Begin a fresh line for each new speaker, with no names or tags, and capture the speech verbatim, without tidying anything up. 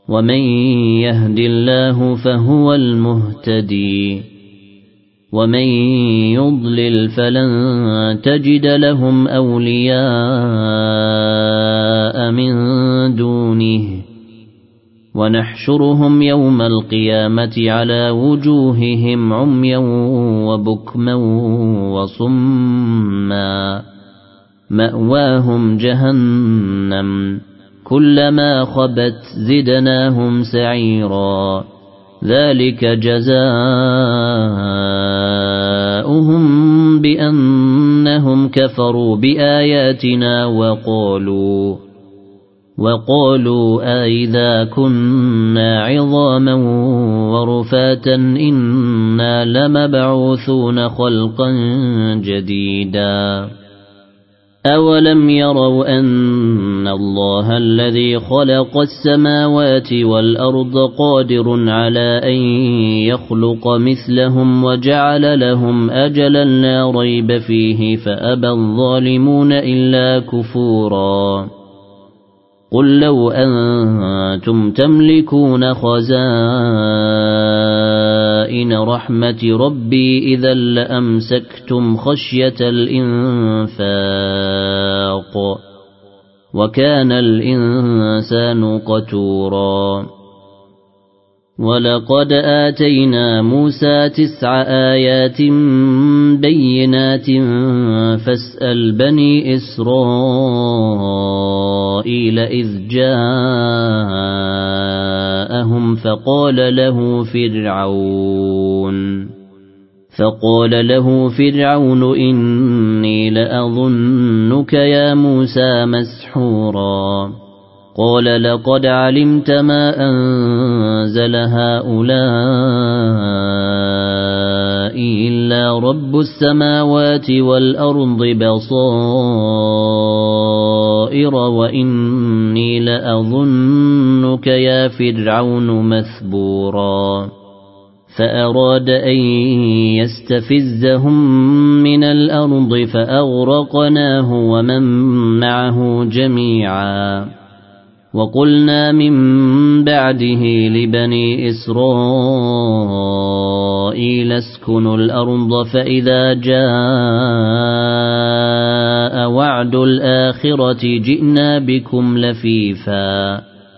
ومن يهد الله فهو المهتدي ومن يضلل فلن تجد لهم أولياء من دونه ونحشرهم يوم القيامة على وجوههم عميا وبكما وصما مأواهم جهنم كلما خبت زدناهم سعيرا ذلك جزاؤهم بأنهم كفروا بآياتنا وقالوا وقالوا أئذا كنا عظاما ورفاتا إنا لمبعوثون خلقا جديدا أولم يروا أن الله الذي خلق السماوات والأرض قادر على أن يخلق مثلهم وجعل لهم أجلا لا ريب فيه فأبى الظالمون إلا كفورا قل لو أنتم تملكون خزائن رحمة ربي إذا لأمسكتم خشية الإنفاق وكان الإنسان قتورا ولقد آتينا موسى تسع آيات بينات فاسأل بني إسرائيل إذ جاءهم فقال له فرعون فقال له فرعون إني لأظنك يا موسى مسحورا قال لقد علمت ما أنزل هؤلاء إلا رب السماوات والأرض بصائر وإني لأظنك يا فرعون مثبورا فأراد أن يستفزهم من الأرض فأغرقناه ومن معه جميعا وقلنا من بعده لبني إسرائيل اسكنوا الأرض فإذا جاء وعد الآخرة جئنا بكم لفيفا